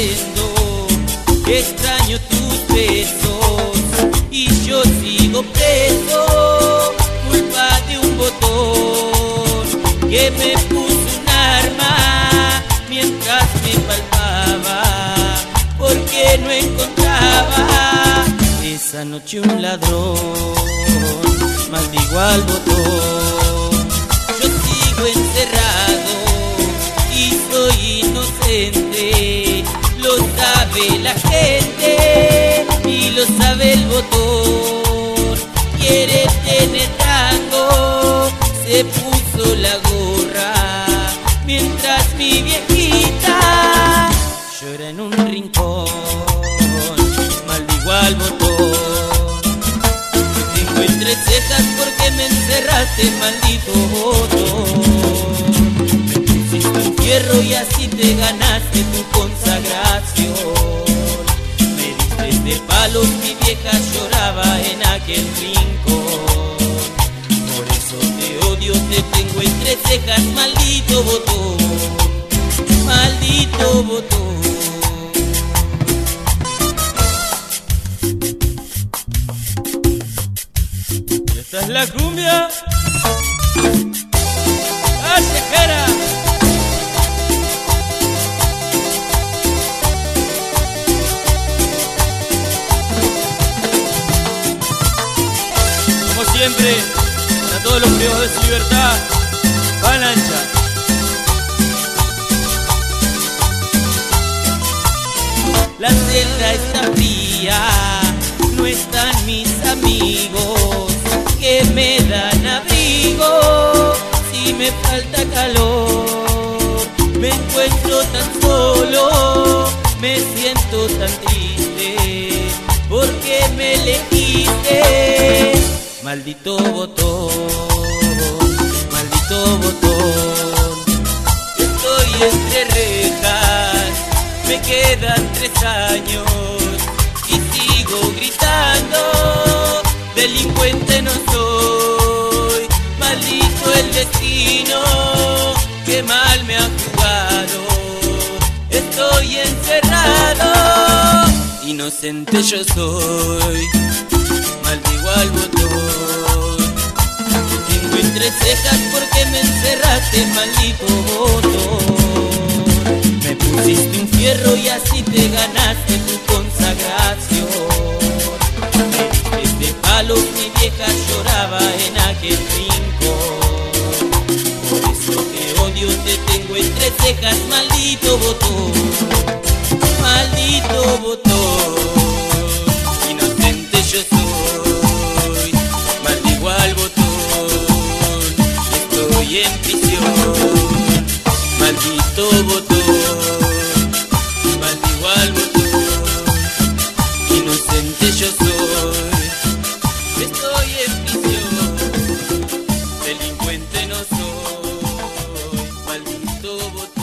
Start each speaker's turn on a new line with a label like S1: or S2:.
S1: sufriendo, extraño tus besos y yo sigo preso, culpa de un botón que me puso un arma mientras me palpaba, porque no encontraba esa noche un ladrón. Maldigo al botón, yo sigo encerrado y soy inocente, lo sabe la gente y lo sabe el botón. Quiere tener rango, se puso la gorra, mientras mi viejita llora en un rincón. Maldigo al botón, tengo entre cejas porque me encerraste, maldito botón. Me pusiste un fierro y así te ganaste tu consagración. Me diste de palos, mi vieja lloraba en aquel rincón. Por eso te odio, te tengo entre cejas, maldito botón, maldito botón. Esta es la cumbia callejera. Como siempre, para todos los privados de su libertad, van ancha. La celda está fría, no están mis amigos que me dan abrigo. Si me falta calor, me encuentro tan solo, me siento tan triste, porque me elegiste. Maldito botón, maldito botón. Estoy entre rejas, me quedan 3 años y sigo gritando, delincuente no soy, maldito el destino, que mal me ha jugado. Estoy encerrado, inocente yo soy, maldigo al botón. Tengo entre cejas porque me encerraste, maldito botón. Me pusiste un fierro y así te ganaste tu consagración. Me diste de palos, mi vieja lloraba en aquel rincón. Por eso te odio, te tengo entre cejas, maldito botón, maldito botón. Inocente yo soy, maldigo al botón, estoy en prisión, maldito botón. Maldigo al botón, inocente yo soy, estoy en prisión, delincuente no soy, maldito botón.